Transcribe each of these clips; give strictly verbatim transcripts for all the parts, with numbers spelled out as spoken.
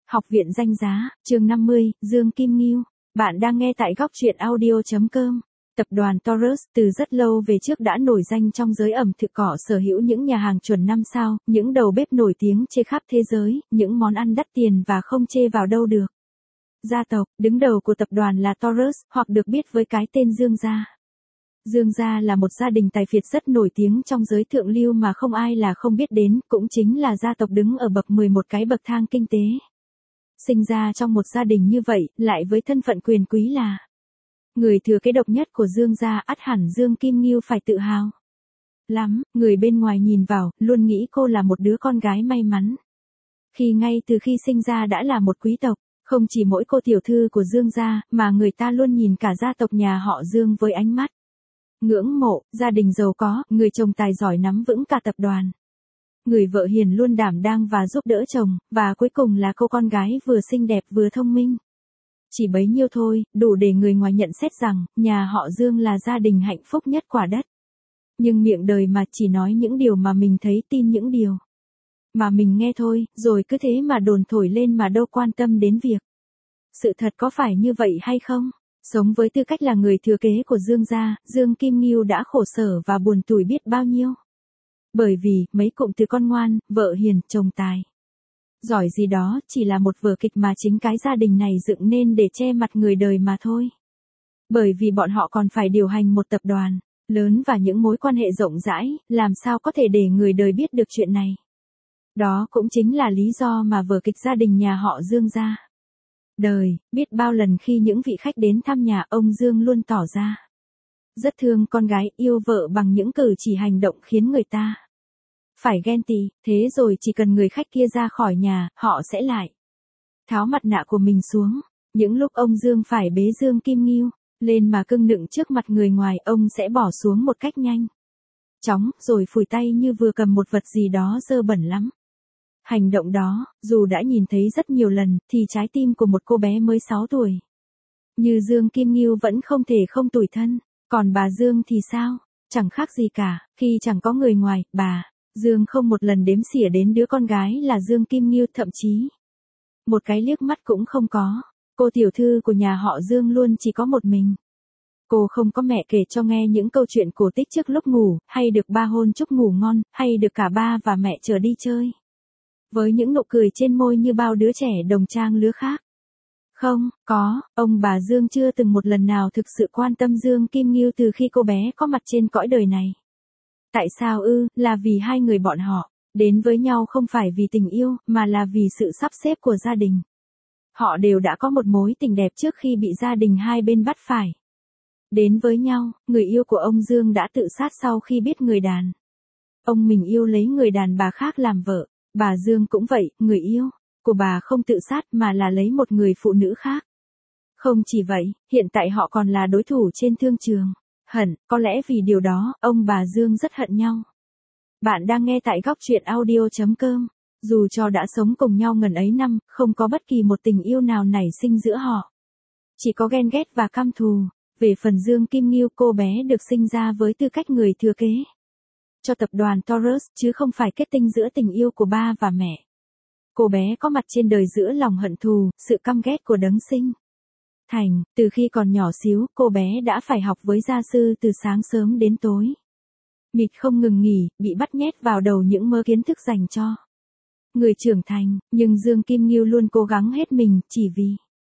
Học viện danh giá, chương năm mươi, Dương Kim Ngưu. Bạn đang nghe tại góc truyện audio chấm com. Tập đoàn Taurus từ rất lâu về trước đã nổi danh trong giới ẩm thực cỏ, sở hữu những nhà hàng chuẩn năm sao, những đầu bếp nổi tiếng trên khắp thế giới, những món ăn đắt tiền và không chê vào đâu được. Gia tộc đứng đầu của tập đoàn là Taurus, hoặc được biết với cái tên Dương gia. Dương gia là một gia đình tài phiệt rất nổi tiếng trong giới thượng lưu mà không ai là không biết đến, cũng chính là gia tộc đứng ở bậc mười một cái bậc thang kinh tế. Sinh ra trong một gia đình như vậy, lại với thân phận quyền quý là người thừa kế độc nhất của Dương gia, ắt hẳn Dương Kim Ngưu phải tự hào lắm. Người bên ngoài nhìn vào, luôn nghĩ cô là một đứa con gái may mắn. Khi ngay từ khi sinh ra đã là một quý tộc, không chỉ mỗi cô tiểu thư của Dương gia, mà người ta luôn nhìn cả gia tộc nhà họ Dương với ánh mắt ngưỡng mộ. Gia đình giàu có, người chồng tài giỏi nắm vững cả tập đoàn. Người vợ hiền luôn đảm đang và giúp đỡ chồng, và cuối cùng là cô con gái vừa xinh đẹp vừa thông minh. Chỉ bấy nhiêu thôi, đủ để người ngoài nhận xét rằng, nhà họ Dương là gia đình hạnh phúc nhất quả đất. Nhưng miệng đời mà chỉ nói những điều mà mình thấy, tin những điều mà mình nghe thôi, rồi cứ thế mà đồn thổi lên mà đâu quan tâm đến việc sự thật có phải như vậy hay không. Sống với tư cách là người thừa kế của Dương gia, Dương Kim Ngưu đã khổ sở và buồn tủi biết bao nhiêu. Bởi vì, mấy cụm từ con ngoan, vợ hiền, chồng tài giỏi gì đó, chỉ là một vở kịch mà chính cái gia đình này dựng nên để che mặt người đời mà thôi. Bởi vì bọn họ còn phải điều hành một tập đoàn lớn và những mối quan hệ rộng rãi, làm sao có thể để người đời biết được chuyện này. Đó cũng chính là lý do mà vở kịch gia đình nhà họ Dương ra đời. Biết bao lần khi những vị khách đến thăm nhà, ông Dương luôn tỏ ra rất thương con gái, yêu vợ bằng những cử chỉ hành động khiến người ta phải ghen tị. Thế rồi chỉ cần người khách kia ra khỏi nhà, họ sẽ lại tháo mặt nạ của mình xuống. Những lúc ông Dương phải bế Dương Kim Ngưu lên mà cưng nựng trước mặt người ngoài, ông sẽ bỏ xuống một cách nhanh chóng, rồi phủi tay như vừa cầm một vật gì đó dơ bẩn lắm. Hành động đó, dù đã nhìn thấy rất nhiều lần, thì trái tim của một cô bé mới sáu tuổi như Dương Kim Ngưu vẫn không thể không tủi thân. Còn bà Dương thì sao? Chẳng khác gì cả, khi chẳng có người ngoài, bà Dương không một lần đếm xỉa đến đứa con gái là Dương Kim Ngưu, thậm chí một cái liếc mắt cũng không có. Cô tiểu thư của nhà họ Dương luôn chỉ có một mình. Cô không có mẹ kể cho nghe những câu chuyện cổ tích trước lúc ngủ, hay được ba hôn chúc ngủ ngon, hay được cả ba và mẹ chở đi chơi với những nụ cười trên môi như bao đứa trẻ đồng trang lứa khác. Không, có, ông bà Dương chưa từng một lần nào thực sự quan tâm Dương Kim Ngưu từ khi cô bé có mặt trên cõi đời này. Tại sao ư? Là vì hai người bọn họ đến với nhau không phải vì tình yêu, mà là vì sự sắp xếp của gia đình. Họ đều đã có một mối tình đẹp trước khi bị gia đình hai bên bắt phải đến với nhau. Người yêu của ông Dương đã tự sát sau khi biết người đàn ông mình yêu lấy người đàn bà khác làm vợ. Bà Dương cũng vậy, người yêu của bà không tự sát mà là lấy một người phụ nữ khác. Không chỉ vậy, hiện tại họ còn là đối thủ trên thương trường. Hận, có lẽ vì điều đó, ông bà Dương rất hận nhau. Bạn đang nghe tại góc truyện audio chấm com. Dù cho đã sống cùng nhau ngần ấy năm, không có bất kỳ một tình yêu nào nảy sinh giữa họ. Chỉ có ghen ghét và căm thù. Về phần Dương Kim Ngưu, cô bé được sinh ra với tư cách người thừa kế cho tập đoàn Taurus, chứ không phải kết tinh giữa tình yêu của ba và mẹ. Cô bé có mặt trên đời giữa lòng hận thù, sự căm ghét của đấng sinh thành. Từ khi còn nhỏ xíu, cô bé đã phải học với gia sư từ sáng sớm đến tối mịt không ngừng nghỉ, bị bắt nhét vào đầu những mớ kiến thức dành cho người trưởng thành. Nhưng Dương Kim Ngưu luôn cố gắng hết mình, chỉ vì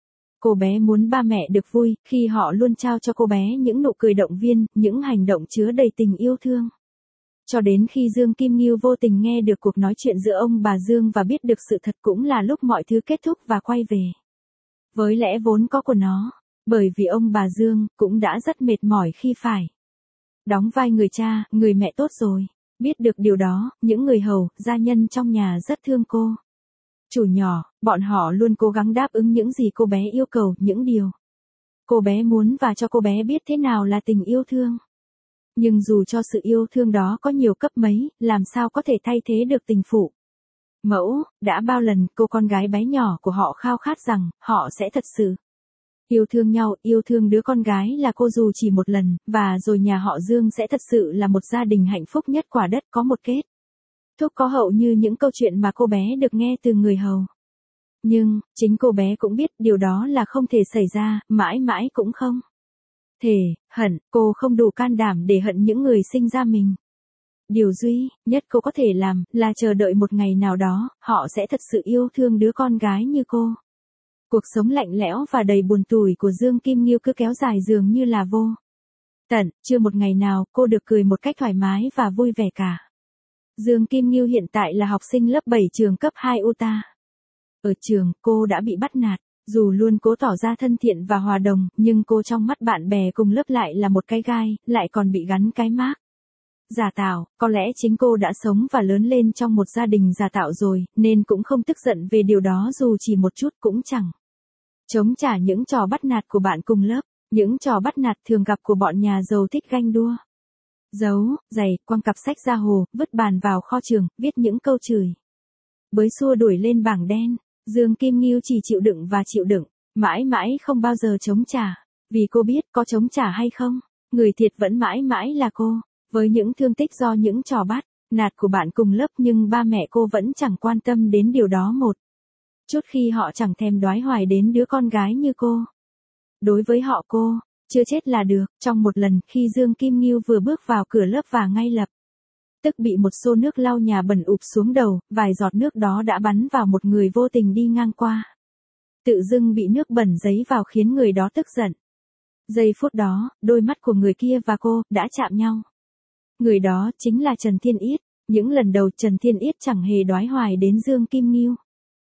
cô bé muốn ba mẹ được vui, khi họ luôn trao cho cô bé những nụ cười động viên, những hành động chứa đầy tình yêu thương. Cho đến khi Dương Kim Ngưu vô tình nghe được cuộc nói chuyện giữa ông bà Dương và biết được sự thật, cũng là lúc mọi thứ kết thúc và quay về với lẽ vốn có của nó. Bởi vì ông bà Dương cũng đã rất mệt mỏi khi phải đóng vai người cha, người mẹ tốt rồi. Biết được điều đó, những người hầu, gia nhân trong nhà rất thương cô chủ nhỏ. Bọn họ luôn cố gắng đáp ứng những gì cô bé yêu cầu, những điều cô bé muốn, và cho cô bé biết thế nào là tình yêu thương. Nhưng dù cho sự yêu thương đó có nhiều cấp mấy, làm sao có thể thay thế được tình phụ mẫu. Đã bao lần cô con gái bé nhỏ của họ khao khát rằng họ sẽ thật sự yêu thương nhau, yêu thương đứa con gái là cô dù chỉ một lần, và rồi nhà họ Dương sẽ thật sự là một gia đình hạnh phúc nhất quả đất, có một kết thúc có hậu như những câu chuyện mà cô bé được nghe từ người hầu. Nhưng, chính cô bé cũng biết điều đó là không thể xảy ra, mãi mãi cũng không thể hận, cô không đủ can đảm để hận những người sinh ra mình. Điều duy nhất cô có thể làm là chờ đợi một ngày nào đó, họ sẽ thật sự yêu thương đứa con gái như cô. Cuộc sống lạnh lẽo và đầy buồn tủi của Dương Kim Nghiêu cứ kéo dài dường như là vô tận, chưa một ngày nào cô được cười một cách thoải mái và vui vẻ cả. Dương Kim Nghiêu hiện tại là học sinh lớp bảy trường cấp hai Utah. Ở trường, cô đã bị bắt nạt, dù luôn cố tỏ ra thân thiện và hòa đồng, nhưng cô trong mắt bạn bè cùng lớp lại là một cái gai, lại còn bị gắn cái mác giả tạo. Có lẽ chính cô đã sống và lớn lên trong một gia đình giả tạo rồi, nên cũng không tức giận về điều đó dù chỉ một chút cũng chẳng. Chống trả những trò bắt nạt của bạn cùng lớp, những trò bắt nạt thường gặp của bọn nhà giàu thích ganh đua. Giấu, giày, quăng cặp sách ra hồ, vứt bàn vào kho trường, viết những câu chửi bới xua đuổi lên bảng đen. Dương Kim Nghiêu chỉ chịu đựng và chịu đựng, mãi mãi không bao giờ chống trả. Vì cô biết có chống trả hay không, người thiệt vẫn mãi mãi là cô. Với những thương tích do những trò bắt nạt của bạn cùng lớp, nhưng ba mẹ cô vẫn chẳng quan tâm đến điều đó một chút, khi họ chẳng thèm đoái hoài đến đứa con gái như cô. Đối với họ cô chưa chết là được. Trong một lần khi Dương Kim Nghiêu vừa bước vào cửa lớp và ngay lập tức bị một xô nước lau nhà bẩn ụp xuống đầu, vài giọt nước đó đã bắn vào một người vô tình đi ngang qua. Tự dưng bị nước bẩn giấy vào khiến người đó tức giận. Giây phút đó, đôi mắt của người kia và cô đã chạm nhau. Người đó chính là Trần Thiên Yết. Những lần đầu Trần Thiên Yết chẳng hề đoái hoài đến Dương Kim Nghiêu.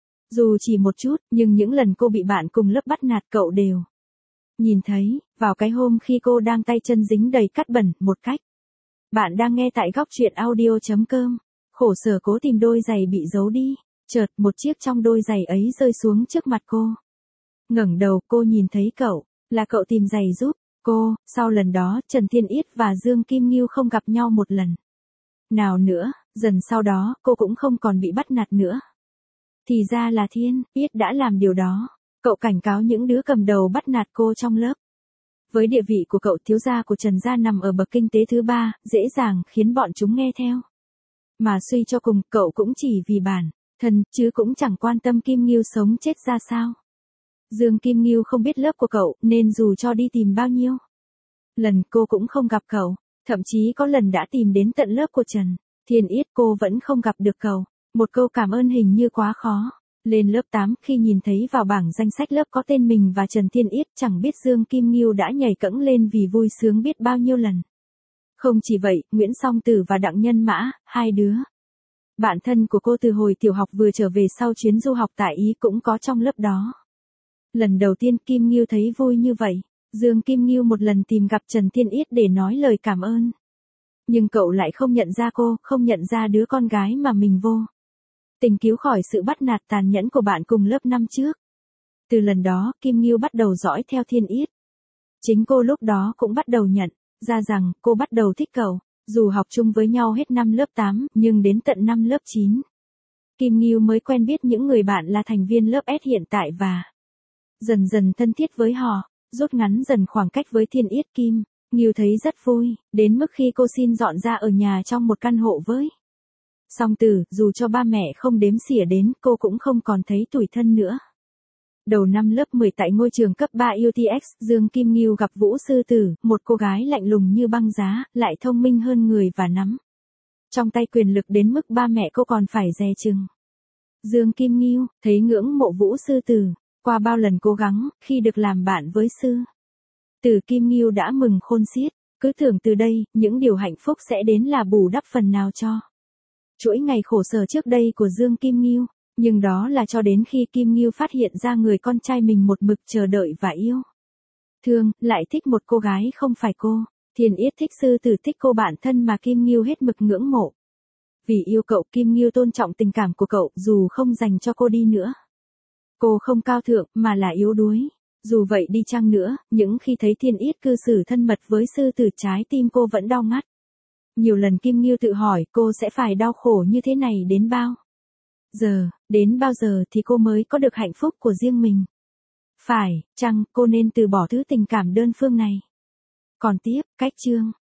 Dù chỉ một chút, nhưng những lần cô bị bạn cùng lớp bắt nạt cậu đều nhìn thấy. Vào cái hôm khi cô đang tay chân dính đầy cát bẩn, một cách. Bạn đang nghe tại góc truyện audio chấm com. Khổ sở cố tìm đôi giày bị giấu đi. Chợt, một chiếc trong đôi giày ấy rơi xuống trước mặt cô. Ngẩng đầu, cô nhìn thấy cậu. Là cậu tìm giày giúp cô. Sau lần đó, Trần Thiên Yết và Dương Kim Nghiêu không gặp nhau một lần nào nữa. Dần sau đó, cô cũng không còn bị bắt nạt nữa. Thì ra là Thiên Yết đã làm điều đó. Cậu cảnh cáo những đứa cầm đầu bắt nạt cô trong lớp. Với địa vị của cậu, thiếu gia của Trần gia nằm ở bậc kinh tế thứ ba, dễ dàng khiến bọn chúng nghe theo. Mà suy cho cùng, cậu cũng chỉ vì bản thân, chứ cũng chẳng quan tâm Kim Nghiêu sống chết ra sao. Dương Kim Nghiêu không biết lớp của cậu, nên dù cho đi tìm bao nhiêu lần cô cũng không gặp cậu. Thậm chí có lần đã tìm đến tận lớp của Trần Thiên Yết, cô vẫn không gặp được cậu. Một câu cảm ơn hình như quá khó. Lên lớp tám, khi nhìn thấy vào bảng danh sách lớp có tên mình và Trần Thiên Yết, chẳng biết Dương Kim Nghiêu đã nhảy cẫng lên vì vui sướng biết bao nhiêu lần. Không chỉ vậy, Nguyễn Song Tử và Đặng Nhân Mã, hai đứa bạn thân của cô từ hồi tiểu học vừa trở về sau chuyến du học tại Ý, cũng có trong lớp đó. Lần đầu tiên Kim Nghiêu thấy vui như vậy, Dương Kim Nghiêu một lần tìm gặp Trần Thiên Yết để nói lời cảm ơn. Nhưng cậu lại không nhận ra cô, không nhận ra đứa con gái mà mình vô tình cứu khỏi sự bắt nạt tàn nhẫn của bạn cùng lớp năm trước. Từ lần đó, Kim Nghiêu bắt đầu dõi theo Thiên Yết. Chính cô lúc đó cũng bắt đầu nhận ra rằng cô bắt đầu thích cậu. Dù học chung với nhau hết năm lớp tám, nhưng đến tận năm lớp chín, Kim Nghiêu mới quen biết những người bạn là thành viên lớp S hiện tại và dần dần thân thiết với họ, rút ngắn dần khoảng cách với Thiên Yết. Kim Nghiêu thấy rất vui, đến mức khi cô xin dọn ra ở nhà trong một căn hộ với Song Tử, dù cho ba mẹ không đếm xỉa đến, cô cũng không còn thấy tủi thân nữa. Đầu năm lớp mười tại ngôi trường cấp ba U T X, Dương Kim Nghiêu gặp Vũ Sư Tử, một cô gái lạnh lùng như băng giá, lại thông minh hơn người và nắm trong tay quyền lực đến mức ba mẹ cô còn phải dè chừng. Dương Kim Nghiêu thấy ngưỡng mộ Vũ Sư Tử. Qua bao lần cố gắng, khi được làm bạn với Sư Tử, Kim Nghiêu đã mừng khôn xiết. Cứ tưởng từ đây, những điều hạnh phúc sẽ đến là bù đắp phần nào cho chuỗi ngày khổ sở trước đây của Dương Kim Nghiêu. Nhưng đó là cho đến khi Kim Nghiêu phát hiện ra người con trai mình một mực chờ đợi và yêu thương, lại thích một cô gái không phải cô. Thiên Yết thích Sư Tử, thích cô bạn thân mà Kim Nghiêu hết mực ngưỡng mộ. Vì yêu cậu, Kim Nghiêu tôn trọng tình cảm của cậu, dù không dành cho cô đi nữa. Cô không cao thượng, mà là yếu đuối. Dù vậy đi chăng nữa, những khi thấy Thiên Yết cư xử thân mật với Sư Tử, trái tim cô vẫn đau ngắt. Nhiều lần Kim Nghiêu tự hỏi cô sẽ phải đau khổ như thế này đến bao giờ, đến bao giờ thì cô mới có được hạnh phúc của riêng mình. Phải chăng cô nên từ bỏ thứ tình cảm đơn phương này? Còn tiếp, cách chương